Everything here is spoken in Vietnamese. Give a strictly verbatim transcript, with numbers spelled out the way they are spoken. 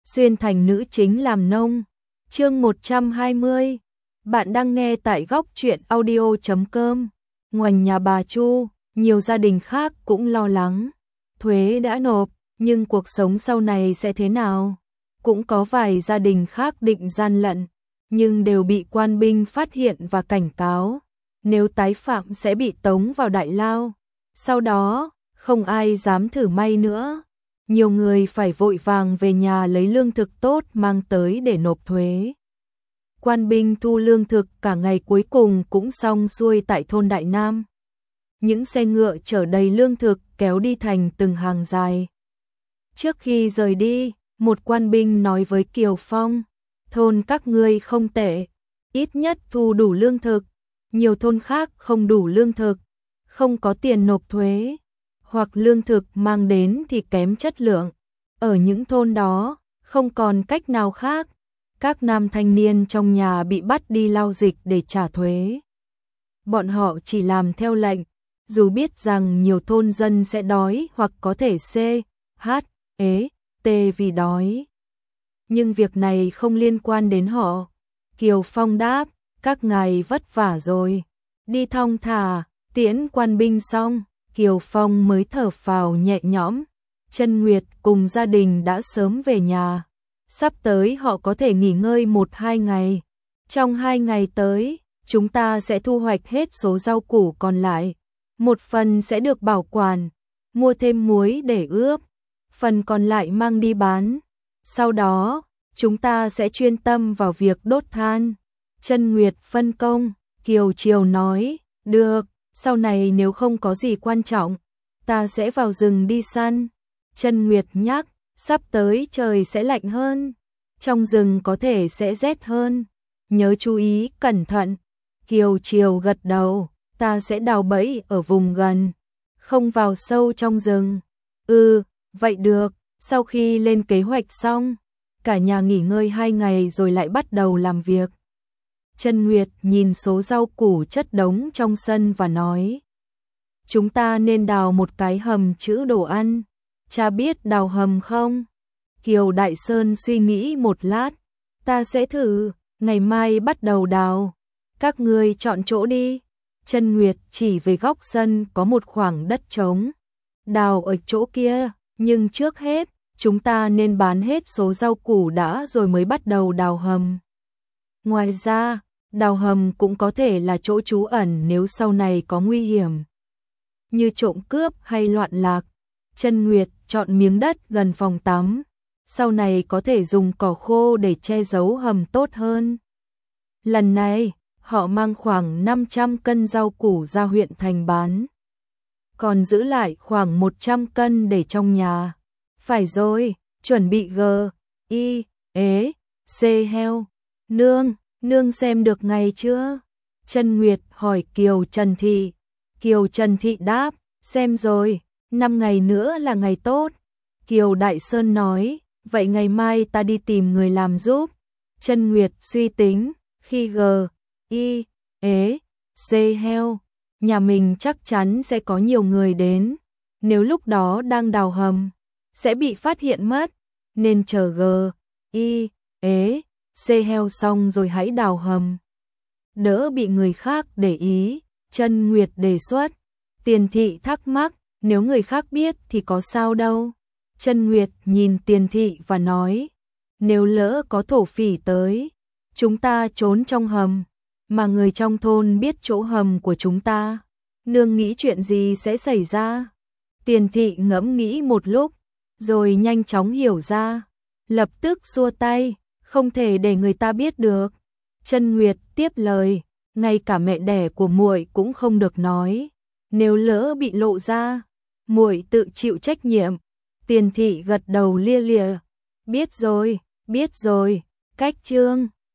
xuyên thành nữ chính làm nông. Chương một trăm hai mươi. Bạn đang nghe tại góc truyện audio chấm com. Ngoài nhà bà Chu, nhiều gia đình khác cũng lo lắng. Thuế đã nộp, nhưng cuộc sống sau này sẽ thế nào? Cũng có vài gia đình khác định gian lận, nhưng đều bị quan binh phát hiện và cảnh cáo. Nếu tái phạm sẽ bị tống vào đại lao. Sau đó, không ai dám thử may nữa. Nhiều người phải vội vàng về nhà lấy lương thực tốt mang tới để nộp thuế. Quan binh thu lương thực cả ngày cuối cùng cũng xong xuôi tại thôn Đại Nam. Những xe ngựa chở đầy lương thực kéo đi thành từng hàng dài. Trước khi rời đi, một quan binh nói với Kiều Phong, thôn các ngươi không tệ, ít nhất thu đủ lương thực, nhiều thôn khác không đủ lương thực, không có tiền nộp thuế, hoặc lương thực mang đến thì kém chất lượng. Ở những thôn đó, không còn cách nào khác, các nam thanh niên trong nhà bị bắt đi lao dịch để trả thuế. Bọn họ chỉ làm theo lệnh, dù biết rằng nhiều thôn dân sẽ đói hoặc có thể C, H, ế, T vì đói. Nhưng việc này không liên quan đến họ. Kiều Phong đáp, các ngài vất vả rồi, đi thong thả. Tiễn quan binh xong, Kiều Phong mới thở phào nhẹ nhõm. Chân Nguyệt cùng gia đình đã sớm về nhà. Sắp tới họ có thể nghỉ ngơi một hai ngày. Trong hai ngày tới, chúng ta sẽ thu hoạch hết số rau củ còn lại. Một phần sẽ được bảo quản, mua thêm muối để ướp. Phần còn lại mang đi bán. Sau đó, chúng ta sẽ chuyên tâm vào việc đốt than. Chân Nguyệt phân công, Kiều Triều nói, được, sau này nếu không có gì quan trọng, ta sẽ vào rừng đi săn. Chân Nguyệt nhắc, sắp tới trời sẽ lạnh hơn, trong rừng có thể sẽ rét hơn, nhớ chú ý cẩn thận. Kiều Triều gật đầu, ta sẽ đào bẫy ở vùng gần, không vào sâu trong rừng. Ừ, vậy được. Sau khi lên kế hoạch xong, cả nhà nghỉ ngơi hai ngày rồi lại bắt đầu làm việc. Chân Nguyệt nhìn số rau củ chất đống trong sân và nói, chúng ta nên đào một cái hầm trữ đồ ăn. Cha biết đào hầm không? Kiều Đại Sơn suy nghĩ một lát, ta sẽ thử, ngày mai bắt đầu đào. Các ngươi chọn chỗ đi. Chân Nguyệt chỉ về góc sân có một khoảng đất trống. Đào ở chỗ kia, nhưng trước hết, chúng ta nên bán hết số rau củ đã rồi mới bắt đầu đào hầm. Ngoài ra, đào hầm cũng có thể là chỗ trú ẩn nếu sau này có nguy hiểm, như trộm cướp hay loạn lạc. Chân Nguyệt chọn miếng đất gần phòng tắm, sau này có thể dùng cỏ khô để che giấu hầm tốt hơn. Lần này, họ mang khoảng năm trăm cân rau củ ra huyện thành bán, còn giữ lại khoảng một trăm cân để trong nhà. Phải rồi, chuẩn bị G, I, ế, C heo. Nương, nương xem được ngày chưa? Chân Nguyệt hỏi Kiều Trần Thị. Kiều Trần Thị đáp, xem rồi, năm ngày nữa là ngày tốt. Kiều Đại Sơn nói, vậy ngày mai ta đi tìm người làm giúp. Chân Nguyệt suy tính, khi G, I, ế, C heo, nhà mình chắc chắn sẽ có nhiều người đến. Nếu lúc đó đang đào hầm, sẽ bị phát hiện mất, nên chờ G, I, ế, C heo xong rồi hãy đào hầm, đỡ bị người khác để ý. Chân Nguyệt đề xuất. Tiền Thị thắc mắc, nếu người khác biết thì có sao đâu. Chân Nguyệt nhìn Tiền Thị và nói, nếu lỡ có thổ phỉ tới, chúng ta trốn trong hầm, mà người trong thôn biết chỗ hầm của chúng ta, nương nghĩ chuyện gì sẽ xảy ra? Tiền Thị ngẫm nghĩ một lúc, rồi nhanh chóng hiểu ra, lập tức xua tay, không thể để người ta biết được. Chân Nguyệt tiếp lời, ngay cả mẹ đẻ của muội cũng không được nói, nếu lỡ bị lộ ra, muội tự chịu trách nhiệm. Tiền Thị gật đầu lia lịa, biết rồi, biết rồi, cách chương.